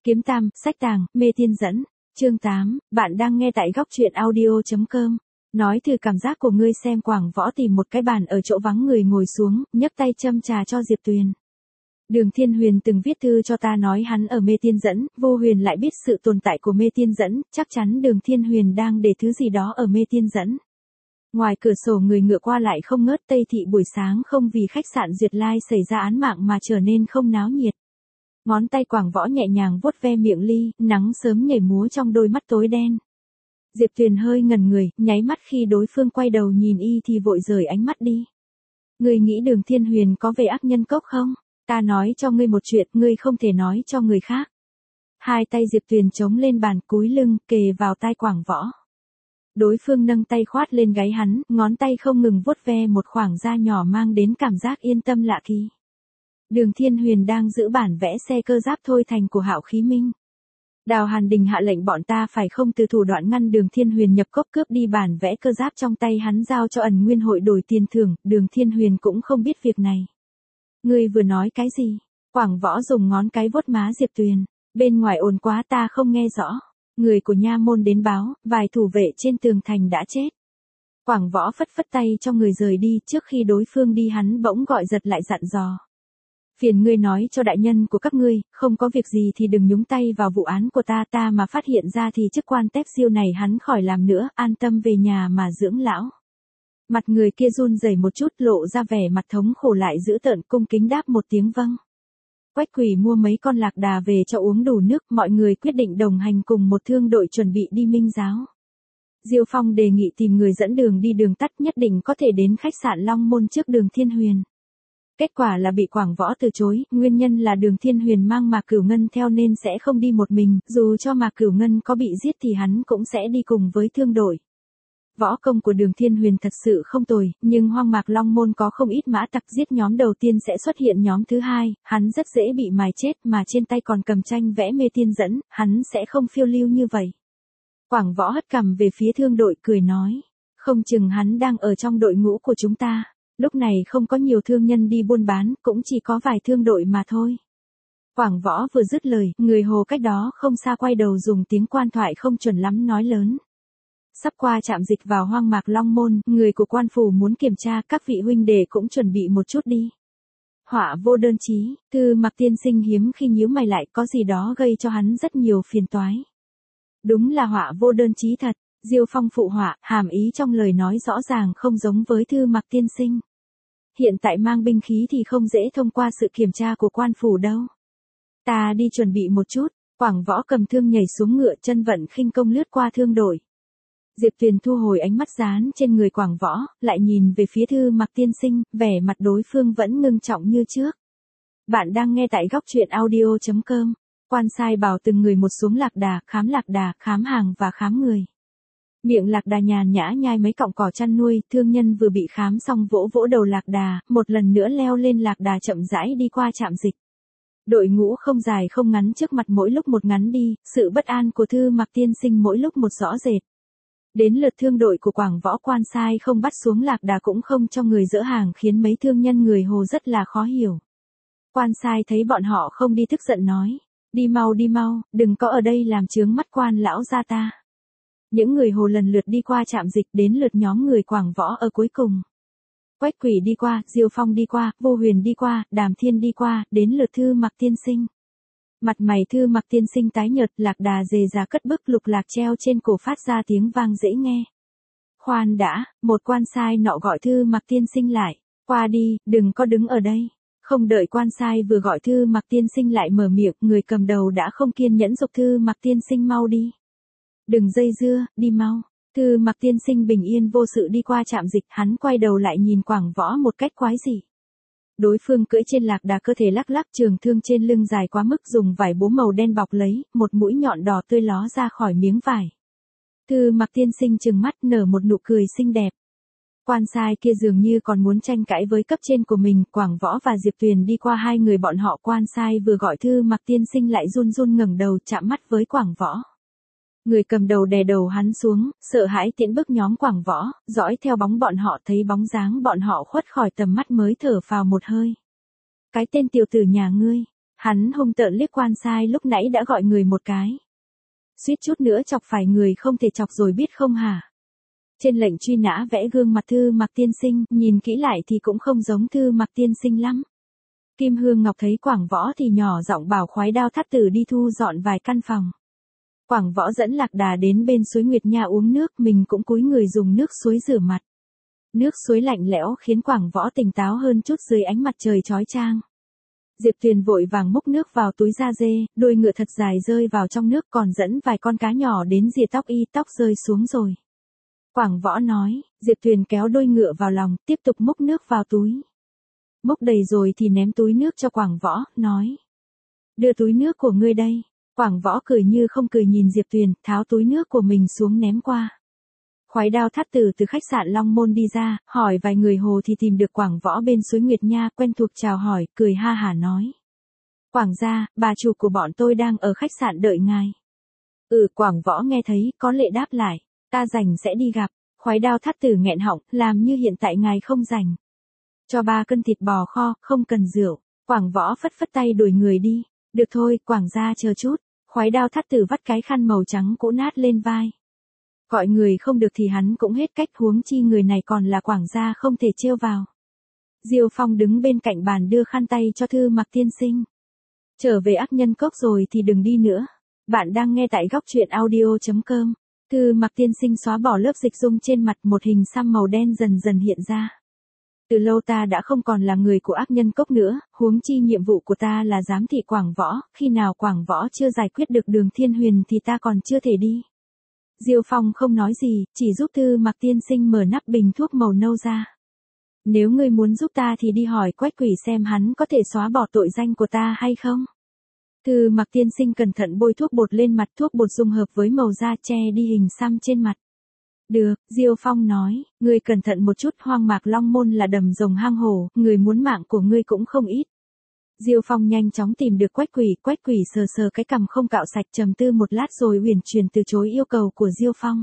Kiếm Tam, sách tàng, mê tiên dẫn. Chương 8, bạn đang nghe tại góc truyện audio.com. Nói từ cảm giác của ngươi xem. Quảng Võ tìm một cái bàn ở chỗ vắng người ngồi xuống, nhấc tay châm trà cho Diệp Tuyền. Đường Thiên Huyền từng viết thư cho ta nói hắn ở mê tiên dẫn, Vô Huyền lại biết sự tồn tại của mê tiên dẫn, chắc chắn Đường Thiên Huyền đang để thứ gì đó ở mê tiên dẫn. Ngoài cửa sổ người ngựa qua lại không ngớt. Tây thị buổi sáng không vì khách sạn Duyệt Lai xảy ra án mạng mà trở nên không náo nhiệt. Ngón tay Quảng Võ nhẹ nhàng vuốt ve miệng ly, nắng sớm nhảy múa trong đôi mắt tối đen. Diệp Tuyền hơi ngẩn người, nháy mắt khi đối phương quay đầu nhìn y thì vội rời ánh mắt đi. Ngươi nghĩ Đường Thiên Huyền có về ác nhân cốc không? Ta nói cho ngươi một chuyện, ngươi không thể nói cho người khác. Hai tay Diệp Tuyền chống lên bàn, cúi lưng, kề vào tai Quảng Võ. Đối phương nâng tay khoát lên gáy hắn, ngón tay không ngừng vuốt ve một khoảng da nhỏ mang đến cảm giác yên tâm lạ kỳ. Đường Thiên Huyền đang giữ bản vẽ xe cơ giáp thôi thành của Hạo Khí Minh. Đào Hàn Đình hạ lệnh bọn ta phải không từ thủ đoạn ngăn Đường Thiên Huyền nhập cốc cướp đi bản vẽ cơ giáp trong tay hắn giao cho Ẩn Nguyên hội đổi tiền thưởng. Đường Thiên Huyền cũng không biết việc này. Ngươi vừa nói cái gì? Quảng Võ dùng ngón cái vuốt má Diệp Tuyền. Bên ngoài ồn quá ta không nghe rõ. Người của nha môn đến báo, vài thủ vệ trên tường thành đã chết. Quảng Võ phất phất tay cho người rời đi. Trước khi đối phương đi hắn bỗng gọi giật lại dặn dò. Phiền ngươi nói cho đại nhân của các ngươi, không có việc gì thì đừng nhúng tay vào vụ án của ta mà phát hiện ra thì chức quan tép siêu này hắn khỏi làm nữa, an tâm về nhà mà dưỡng lão. Mặt người kia run rẩy một chút, lộ ra vẻ mặt thống khổ lại dữ tợn, cung kính đáp một tiếng vâng. Quách Quỷ mua mấy con lạc đà về cho uống đủ nước, mọi người quyết định đồng hành cùng một thương đội chuẩn bị đi Minh Giáo. Diêu Phong đề nghị tìm người dẫn đường đi đường tắt nhất định có thể đến khách sạn Long Môn trước Đường Thiên Huyền. Kết quả là bị Quảng Võ từ chối, nguyên nhân là Đường Thiên Huyền mang Mạc Cửu Ngân theo nên sẽ không đi một mình, dù cho Mạc Cửu Ngân có bị giết thì hắn cũng sẽ đi cùng với thương đội. Võ công của Đường Thiên Huyền thật sự không tồi, nhưng hoang mạc Long Môn có không ít mã tặc, giết nhóm đầu tiên sẽ xuất hiện nhóm thứ hai, hắn rất dễ bị mài chết mà trên tay còn cầm tranh vẽ mê tiên dẫn, hắn sẽ không phiêu lưu như vậy. Quảng Võ hất cằm về phía thương đội cười nói, không chừng hắn đang ở trong đội ngũ của chúng ta. Lúc này không có nhiều thương nhân đi buôn bán, cũng chỉ có vài thương đội mà thôi. Quảng Võ vừa dứt lời, người hồ cách đó không xa quay đầu dùng tiếng quan thoại không chuẩn lắm nói lớn. Sắp qua trạm dịch vào hoang mạc Long Môn, người của quan phủ muốn kiểm tra, các vị huynh đệ cũng chuẩn bị một chút đi. Họa vô đơn chí, Thư Mặc tiên sinh hiếm khi nhíu mày lại, có gì đó gây cho hắn rất nhiều phiền toái. Đúng là họa vô đơn chí thật. Diêu Phong phụ họa, hàm ý trong lời nói rõ ràng không giống với Thư Mặc tiên sinh. Hiện tại mang binh khí thì không dễ thông qua sự kiểm tra của quan phủ đâu. Ta đi chuẩn bị một chút. Quảng Võ cầm thương nhảy xuống ngựa, chân vận khinh công lướt qua thương đội. Diệp Tuyền thu hồi ánh mắt dán trên người Quảng Võ, lại nhìn về phía Thư Mặc tiên sinh, vẻ mặt đối phương vẫn ngưng trọng như trước. Bạn đang nghe tại góc truyện audio.com. Quan sai bảo từng người một xuống lạc đà, khám hàng và khám người. Miệng lạc đà nhàn nhã nhai mấy cọng cỏ chăn nuôi, thương nhân vừa bị khám xong vỗ vỗ đầu lạc đà, một lần nữa leo lên lạc đà chậm rãi đi qua trạm dịch. Đội ngũ không dài không ngắn, trước mặt mỗi lúc một ngắn đi, sự bất an của Thư Mặc tiên sinh mỗi lúc một rõ rệt. Đến lượt thương đội của Quảng Võ, quan sai không bắt xuống lạc đà cũng không cho người dỡ hàng, khiến mấy thương nhân người hồ rất là khó hiểu. Quan sai thấy bọn họ không đi tức giận nói, đi mau, đừng có ở đây làm chướng mắt quan lão gia ta. Những người hồ lần lượt đi qua trạm dịch, đến lượt nhóm người Quảng Võ ở cuối cùng. Quách Quỷ đi qua, Diêu Phong đi qua, Vô Huyền đi qua, Đàm Thiên đi qua, đến lượt Thư Mặc tiên sinh. Mặt mày Thư Mặc tiên sinh tái nhợt, lạc đà dề già cất bức, lục lạc treo trên cổ phát ra tiếng vang dễ nghe. Khoan đã, một quan sai nọ gọi Thư Mặc tiên sinh lại, qua đi, đừng có đứng ở đây. Không đợi quan sai vừa gọi Thư Mặc tiên sinh lại mở miệng, người cầm đầu đã không kiên nhẫn giục Thư Mặc tiên sinh mau đi. Đừng dây dưa, đi mau. Thư Mặc tiên sinh bình yên vô sự đi qua trạm dịch, hắn quay đầu lại nhìn Quảng Võ một cách quái dị. Đối phương cưỡi trên lạc đà, cơ thể lắc lắc, trường thương trên lưng dài quá mức, dùng vải bố màu đen bọc lấy, một mũi nhọn đỏ tươi ló ra khỏi miếng vải. Thư Mặc tiên sinh trừng mắt nở một nụ cười xinh đẹp. Quan sai kia dường như còn muốn tranh cãi với cấp trên của mình. Quảng Võ và Diệp Tuyền đi qua hai người bọn họ, quan sai vừa gọi Thư Mặc tiên sinh lại run run ngẩng đầu chạm mắt với Quảng Võ. Người cầm đầu đè đầu hắn xuống, sợ hãi tiễn bước nhóm Quảng Võ, dõi theo bóng bọn họ, thấy bóng dáng bọn họ khuất khỏi tầm mắt mới thở phào một hơi. Cái tên tiểu tử nhà ngươi, Hắn hung tợn liếc quan sai lúc nãy đã gọi người một cái. Suýt chút nữa chọc phải người không thể chọc rồi biết không hả? Trên lệnh truy nã vẽ gương mặt Thư Mặc tiên sinh, nhìn kỹ lại thì cũng không giống Thư Mặc tiên sinh lắm. Kim Hương Ngọc thấy Quảng Võ thì nhỏ giọng bảo Khoái Đao Thắt Tử đi thu dọn vài căn phòng. Quảng Võ dẫn Lạc Đà đến bên suối Nguyệt Nha uống nước, mình cũng cúi người dùng nước suối rửa mặt. Nước suối lạnh lẽo khiến Quảng Võ tỉnh táo hơn chút dưới ánh mặt trời chói chang. Diệp Tuyền vội vàng múc nước vào túi da dê, đuôi ngựa thật dài rơi vào trong nước, còn dẫn vài con cá nhỏ đến rìa tóc y, tóc rơi xuống rồi. Quảng Võ nói, Diệp Tuyền kéo đuôi ngựa vào lòng, tiếp tục múc nước vào túi. Múc đầy rồi thì ném túi nước cho Quảng Võ, nói. Đưa túi nước của ngươi đây. Quảng Võ cười như không cười nhìn Diệp Tuyền, tháo túi nước của mình xuống ném qua. Khoái Đao Thắt Tử từ khách sạn Long Môn đi ra, hỏi vài người hồ thì tìm được Quảng Võ bên suối Nguyệt Nha, quen thuộc chào hỏi, cười ha hả nói. Quảng gia, bà chủ của bọn tôi đang ở khách sạn đợi ngài. Quảng Võ nghe thấy, có lệ đáp lại, ta rảnh sẽ đi gặp. Khoái Đao Thắt Tử nghẹn họng, làm như hiện tại ngài không rảnh. Cho 3 cân thịt bò kho, không cần rượu. Quảng Võ phất phất tay đuổi người đi. Được thôi, Quảng gia chờ chút. Khoái Đao Thắt Tử vắt cái khăn màu trắng cũ nát lên vai. Gọi người không được thì hắn cũng hết cách, huống chi người này còn là Quảng gia không thể trêu vào. Diêu Phong đứng bên cạnh bàn đưa khăn tay cho Thư Mặc tiên sinh. Trở về Ác Nhân Cốc rồi thì đừng đi nữa. Bạn đang nghe tại góc truyện audio.com. Thư Mặc tiên sinh xóa bỏ lớp dịch dung trên mặt, một hình xăm màu đen dần dần hiện ra. Từ lâu ta đã không còn là người của Ác Nhân Cốc nữa, huống chi nhiệm vụ của ta là giám thị Quảng Võ, khi nào Quảng Võ chưa giải quyết được Đường Thiên Huyền thì ta còn chưa thể đi. Diêu Phong không nói gì, chỉ giúp Thư Mặc tiên sinh mở nắp bình thuốc màu nâu ra. Nếu ngươi muốn giúp ta thì đi hỏi Quách Quỷ xem hắn có thể xóa bỏ tội danh của ta hay không. Thư Mặc tiên sinh cẩn thận bôi thuốc bột lên mặt, thuốc bột dung hợp với màu da che đi hình xăm trên mặt. Được, Diêu Phong nói, ngươi cẩn thận một chút, Hoang Mạc Long Môn là đầm rồng hang hổ, người muốn mạng của ngươi cũng không ít. Diêu Phong nhanh chóng tìm được Quách Quỷ sờ sờ cái cằm không cạo sạch, trầm tư một lát rồi uyển chuyển từ chối yêu cầu của Diêu Phong.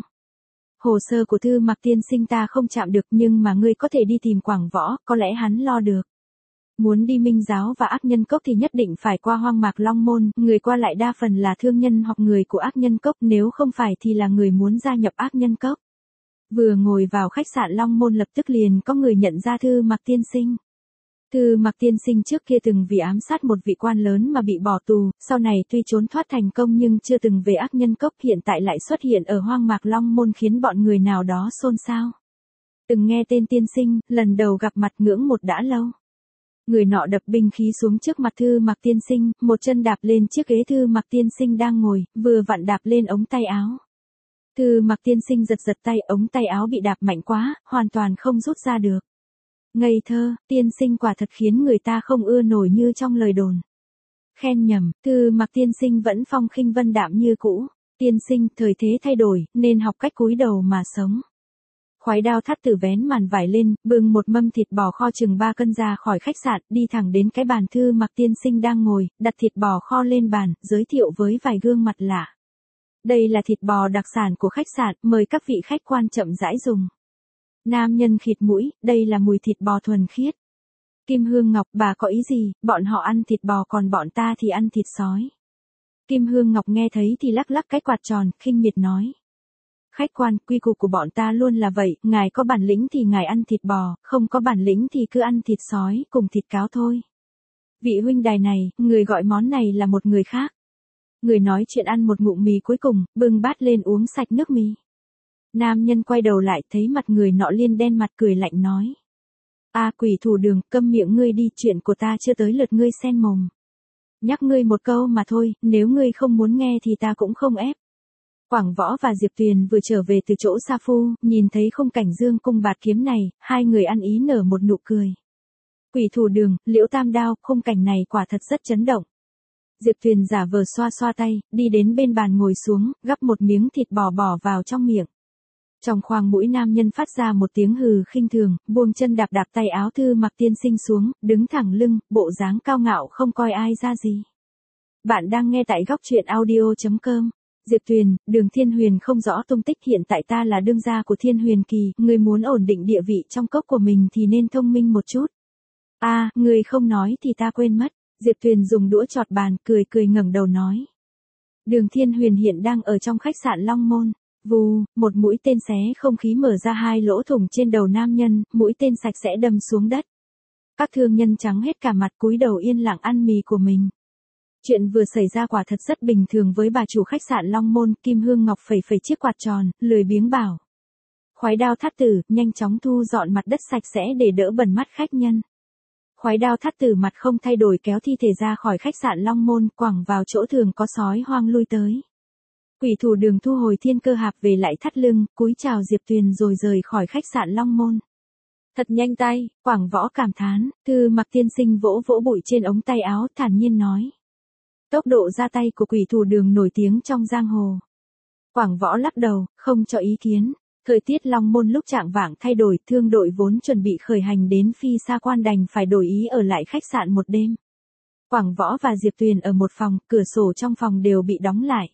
Hồ sơ của Thư Mặc tiên sinh ta không chạm được, nhưng mà ngươi có thể đi tìm Quảng Võ, có lẽ hắn lo được. Muốn đi Minh Giáo và Ác Nhân Cốc thì nhất định phải qua Hoang Mạc Long Môn, người qua lại đa phần là thương nhân hoặc người của Ác Nhân Cốc, nếu không phải thì là người muốn gia nhập Ác Nhân Cốc. Vừa ngồi vào khách sạn Long Môn lập tức liền có người nhận ra Thư Mặc tiên sinh. Thư Mặc tiên sinh trước kia từng vì ám sát một vị quan lớn mà bị bỏ tù, sau này tuy trốn thoát thành công nhưng chưa từng về Ác Nhân Cốc, hiện tại lại xuất hiện ở Hoang Mạc Long Môn khiến bọn người nào đó xôn xao. Từng nghe tên tiên sinh, lần đầu gặp mặt ngưỡng một đã lâu. Người nọ đập binh khí xuống trước mặt Thư Mặc tiên sinh, một chân đạp lên chiếc ghế Thư Mặc tiên sinh đang ngồi, vừa vặn đạp lên ống tay áo. Thư Mặc tiên sinh giật tay, ống tay áo bị đạp mạnh quá, hoàn toàn không rút ra được. Ngây thơ, tiên sinh quả thật khiến người ta không ưa nổi như trong lời đồn. Khen nhầm, Thư Mặc tiên sinh vẫn phong khinh vân đạm như cũ. Tiên sinh, thời thế thay đổi, nên học cách cúi đầu mà sống. Khoái Đao Thắt Tử vén màn vải lên, bưng một mâm thịt bò kho chừng 3 cân ra khỏi khách sạn, đi thẳng đến cái bàn Thư Mặc tiên sinh đang ngồi, đặt thịt bò kho lên bàn, giới thiệu với vài gương mặt lạ. Đây là thịt bò đặc sản của khách sạn, mời các vị khách quan chậm rãi dùng. Nam nhân khịt mũi, đây là mùi thịt bò thuần khiết. Kim Hương Ngọc, bà có ý gì, bọn họ ăn thịt bò còn bọn ta thì ăn thịt sói. Kim Hương Ngọc nghe thấy thì lắc lắc cái quạt tròn, khinh miệt nói. Khách quan, quy củ của bọn ta luôn là vậy, ngài có bản lĩnh thì ngài ăn thịt bò, không có bản lĩnh thì cứ ăn thịt sói, cùng thịt cáo thôi. Vị huynh đài này, người gọi món này là một người khác. Người nói chuyện ăn một ngụm mì cuối cùng, bưng bát lên uống sạch nước mì. Nam nhân quay đầu lại thấy mặt người nọ liên đen mặt, cười lạnh nói. Quỷ thủ Đường, câm miệng ngươi đi, chuyện của ta chưa tới lượt ngươi xen mồm. Nhắc ngươi một câu mà thôi, nếu ngươi không muốn nghe thì ta cũng không ép. Quảng Võ và Diệp Tuyền vừa trở về từ chỗ Sa Phu, nhìn thấy khung cảnh dương cung bạt kiếm này, hai người ăn ý nở một nụ cười. Quỷ thủ Đường, Liễu Tam Đao, khung cảnh này quả thật rất chấn động. Diệp Tuyền giả vờ xoa xoa tay, đi đến bên bàn ngồi xuống, gắp một miếng thịt bò bỏ vào trong miệng. Trong khoang mũi nam nhân phát ra một tiếng hừ khinh thường, buông chân đạp tay áo Thư Mặc tiên sinh xuống, đứng thẳng lưng, bộ dáng cao ngạo không coi ai ra gì. Bạn đang nghe tại góc truyện audio.com. Diệp Tuyền, Đường Thiên Huyền không rõ tung tích, hiện tại ta là đương gia của Thiên Huyền Kỳ, người muốn ổn định địa vị trong cốc của mình thì nên thông minh một chút. Người không nói thì ta quên mất. Diệp Tuyền dùng đũa chọt bàn, cười cười ngẩng đầu nói. Đường Thiên Huyền hiện đang ở trong khách sạn Long Môn. Vù, một mũi tên xé không khí mở ra 2 lỗ thủng trên đầu nam nhân, mũi tên sạch sẽ đâm xuống đất. Các thương nhân trắng hết cả mặt cúi đầu yên lặng ăn mì của mình. Chuyện vừa xảy ra quả thật rất bình thường với bà chủ khách sạn Long Môn. Kim Hương Ngọc phẩy phẩy chiếc quạt tròn, lười biếng bảo. Khoái Đao Thát Tử, nhanh chóng thu dọn mặt đất sạch sẽ để đỡ bẩn mắt khách nhân. Khoái Đao Thát Tử mặt không thay đổi kéo thi thể ra khỏi khách sạn Long Môn, quẳng vào chỗ thường có sói hoang lui tới. Quỷ thủ Đường thu hồi thiên cơ hạp về lại thắt lưng, cúi chào Diệp Tuyền rồi rời khỏi khách sạn Long Môn. Thật nhanh tay, Quảng Võ cảm thán. Thư Mặc tiên sinh vỗ vỗ bụi trên ống tay áo, thản nhiên nói. Tốc độ ra tay của quỷ thủ Đường nổi tiếng trong giang hồ. Quảng Võ lắc đầu, không cho ý kiến. Thời tiết Long Môn lúc chạng vạng thay đổi, thương đội vốn chuẩn bị khởi hành đến Phi Sa Quan đành phải đổi ý ở lại khách sạn một đêm. Quảng Võ và Diệp Tuyền ở một phòng, cửa sổ trong phòng đều bị đóng lại.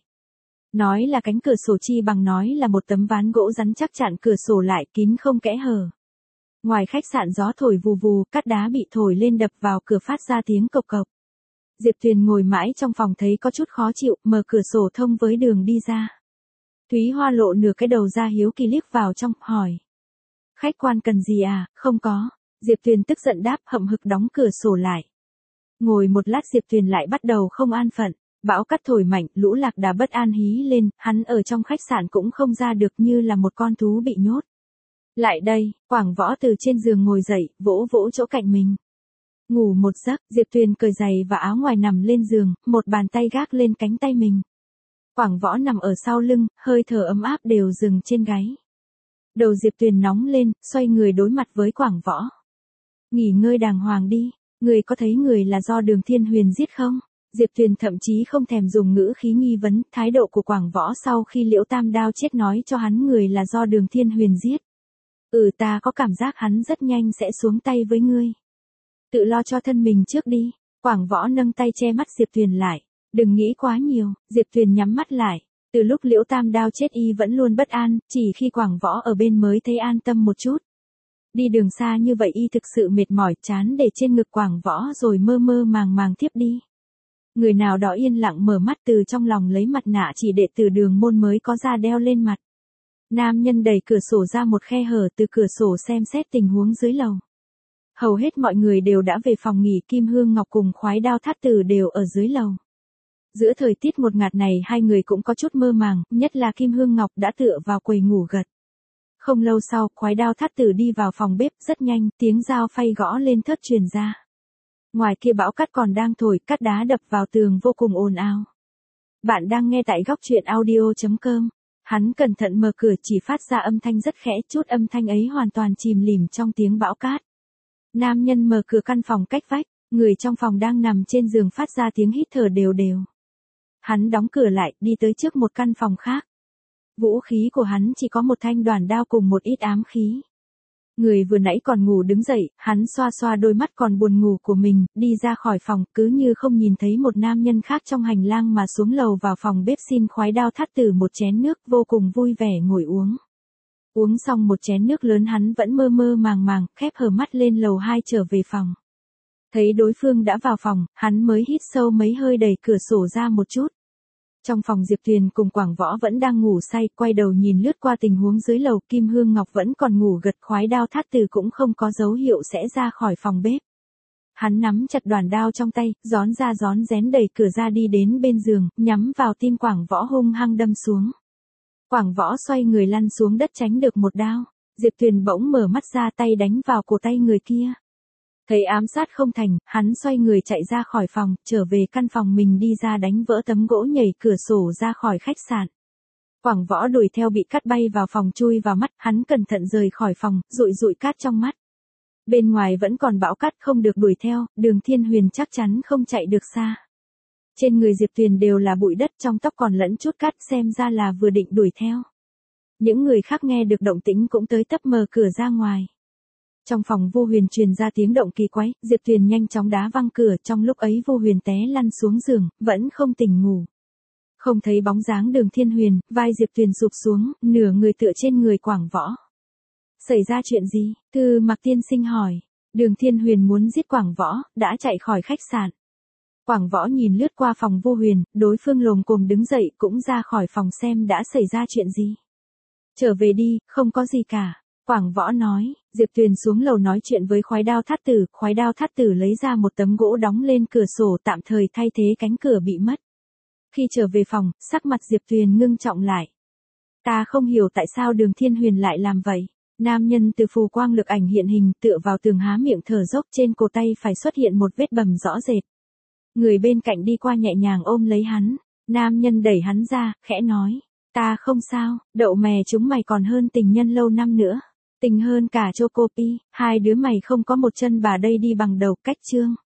Nói là cánh cửa sổ chi bằng nói là một tấm ván gỗ rắn chắc chặn cửa sổ lại kín không kẽ hở. Ngoài khách sạn gió thổi vù vù, cát đá bị thổi lên đập vào cửa phát ra tiếng cộc cộc. Diệp Tuyền ngồi mãi trong phòng thấy có chút khó chịu, mở cửa sổ thông với đường đi ra. Thúy Hoa lộ nửa cái đầu ra hiếu kỳ liếc vào trong, hỏi. Khách quan cần gì à? Không có. Diệp Tuyền tức giận đáp, hậm hực đóng cửa sổ lại. Ngồi một lát Diệp Tuyền lại bắt đầu không an phận. Bão cát thổi mạnh, lũ lạc đà bất an hí lên, hắn ở trong khách sạn cũng không ra được như là một con thú bị nhốt. Lại đây, Quảng Võ từ trên giường ngồi dậy, vỗ vỗ chỗ cạnh mình. Ngủ một giấc, Diệp Tuyền cởi giày và áo ngoài nằm lên giường, một bàn tay gác lên cánh tay mình. Quảng Võ nằm ở sau lưng, hơi thở ấm áp đều dừng trên gáy. Đầu Diệp Tuyền nóng lên, xoay người đối mặt với Quảng Võ. Nghỉ ngơi đàng hoàng đi, người có thấy người là do Đường Thiên Huyền giết không? Diệp Tuyền thậm chí không thèm dùng ngữ khí nghi vấn, thái độ của Quảng Võ sau khi Liễu Tam Đao chết nói cho hắn người là do Đường Thiên Huyền giết. Ta có cảm giác hắn rất nhanh sẽ xuống tay với ngươi. Tự lo cho thân mình trước đi. Quảng Võ nâng tay che mắt Diệp Tuyền lại. Đừng nghĩ quá nhiều. Diệp Tuyền nhắm mắt lại. Từ lúc Liễu Tam Đao chết y vẫn luôn bất an, chỉ khi Quảng Võ ở bên mới thấy an tâm một chút. Đi đường xa như vậy y thực sự mệt mỏi, chán để trên ngực Quảng Võ rồi mơ mơ màng màng thiếp đi. Người nào đó yên lặng mở mắt từ trong lòng lấy mặt nạ chỉ đệ tử Đường môn mới có ra đeo lên mặt. Nam nhân đẩy cửa sổ ra một khe hở, từ cửa sổ xem xét tình huống dưới lầu. Hầu hết mọi người đều đã về phòng nghỉ, Kim Hương Ngọc cùng Khoái Đao Thát Tử đều ở dưới lầu. Giữa thời tiết ngột ngạt này hai người cũng có chút mơ màng, nhất là Kim Hương Ngọc đã tựa vào quầy ngủ gật. Không lâu sau, Khoái Đao Thát Tử đi vào phòng bếp, rất nhanh, tiếng dao phay gõ lên thớt truyền ra. Ngoài kia bão cát còn đang thổi, cát đá đập vào tường vô cùng ồn ào. Bạn đang nghe tại góc truyện audio.com. Hắn cẩn thận mở cửa chỉ phát ra âm thanh rất khẽ, chút âm thanh ấy hoàn toàn chìm lìm trong tiếng bão cát. Nam nhân mở cửa căn phòng cách vách, người trong phòng đang nằm trên giường phát ra tiếng hít thở đều đều. Hắn đóng cửa lại, đi tới trước một căn phòng khác. Vũ khí của hắn chỉ có một thanh đoản đao cùng một ít ám khí. Người vừa nãy còn ngủ đứng dậy, hắn xoa xoa đôi mắt còn buồn ngủ của mình, đi ra khỏi phòng, cứ như không nhìn thấy một nam nhân khác trong hành lang mà xuống lầu vào phòng bếp xin Khoái Đao Thát Tử một chén nước, vô cùng vui vẻ ngồi uống. Uống xong một chén nước lớn hắn vẫn mơ mơ màng màng, khép hờ mắt lên lầu 2 trở về phòng. Thấy đối phương đã vào phòng, hắn mới hít sâu mấy hơi đẩy cửa sổ ra một chút. Trong phòng Diệp Tuyền cùng Quảng Võ vẫn đang ngủ say, quay đầu nhìn lướt qua tình huống dưới lầu, Kim Hương Ngọc vẫn còn ngủ gật, Khoái Đao Thát Tử cũng không có dấu hiệu sẽ ra khỏi phòng bếp. Hắn nắm chặt đoản đao trong tay, rón ra rón rén đẩy cửa ra đi đến bên giường, nhắm vào tim Quảng Võ hung hăng đâm xuống. Quảng Võ xoay người lăn xuống đất tránh được một đao. Diệp Tuyền bỗng mở mắt ra, tay đánh vào cổ tay người kia. Thấy ám sát không thành, hắn xoay người chạy ra khỏi phòng, trở về căn phòng mình đi ra đánh vỡ tấm gỗ nhảy cửa sổ ra khỏi khách sạn. Quảng Võ đuổi theo bị cát bay vào phòng chui vào mắt, hắn cẩn thận rời khỏi phòng, dụi dụi cát trong mắt. Bên ngoài vẫn còn bão cát không được đuổi theo, Đường Thiên Huyền chắc chắn không chạy được xa. Trên người Diệp Tuyền đều là bụi đất, trong tóc còn lẫn chút cát, xem ra là vừa định đuổi theo. Những người khác nghe được động tĩnh cũng tới tấp mở cửa ra ngoài. Trong phòng Vô Huyền truyền ra tiếng động kỳ quái, Diệp Tuyền nhanh chóng đá văng cửa, trong lúc ấy Vô Huyền té lăn xuống giường, vẫn không tỉnh ngủ. Không thấy bóng dáng Đường Thiên Huyền, vai Diệp Tuyền sụp xuống, nửa người tựa trên người Quảng Võ. Xảy ra chuyện gì? Thư Mặc tiên sinh hỏi. Đường Thiên Huyền muốn giết Quảng Võ, đã chạy khỏi khách sạn. Quảng Võ nhìn lướt qua phòng Vô Huyền, đối phương lồm cồm đứng dậy cũng ra khỏi phòng xem đã xảy ra chuyện gì. Trở về đi, không có gì cả. Quảng Võ nói, Diệp Tuyền xuống lầu nói chuyện với Khoái Đao Thát Tử lấy ra một tấm gỗ đóng lên cửa sổ tạm thời thay thế cánh cửa bị mất. Khi trở về phòng, sắc mặt Diệp Tuyền ngưng trọng lại. Ta không hiểu tại sao Đường Thiên Huyền lại làm vậy. Nam nhân từ phù quang lực ảnh hiện hình tựa vào tường há miệng thở dốc, trên cổ tay phải xuất hiện một vết bầm rõ rệt. Người bên cạnh đi qua nhẹ nhàng ôm lấy hắn. Nam nhân đẩy hắn ra, khẽ nói. Ta không sao, đậu mè chúng mày còn hơn tình nhân lâu năm nữa. Tình hơn cả Chocopi, hai đứa mày không có một chân bà đây đi bằng đầu, cách chương.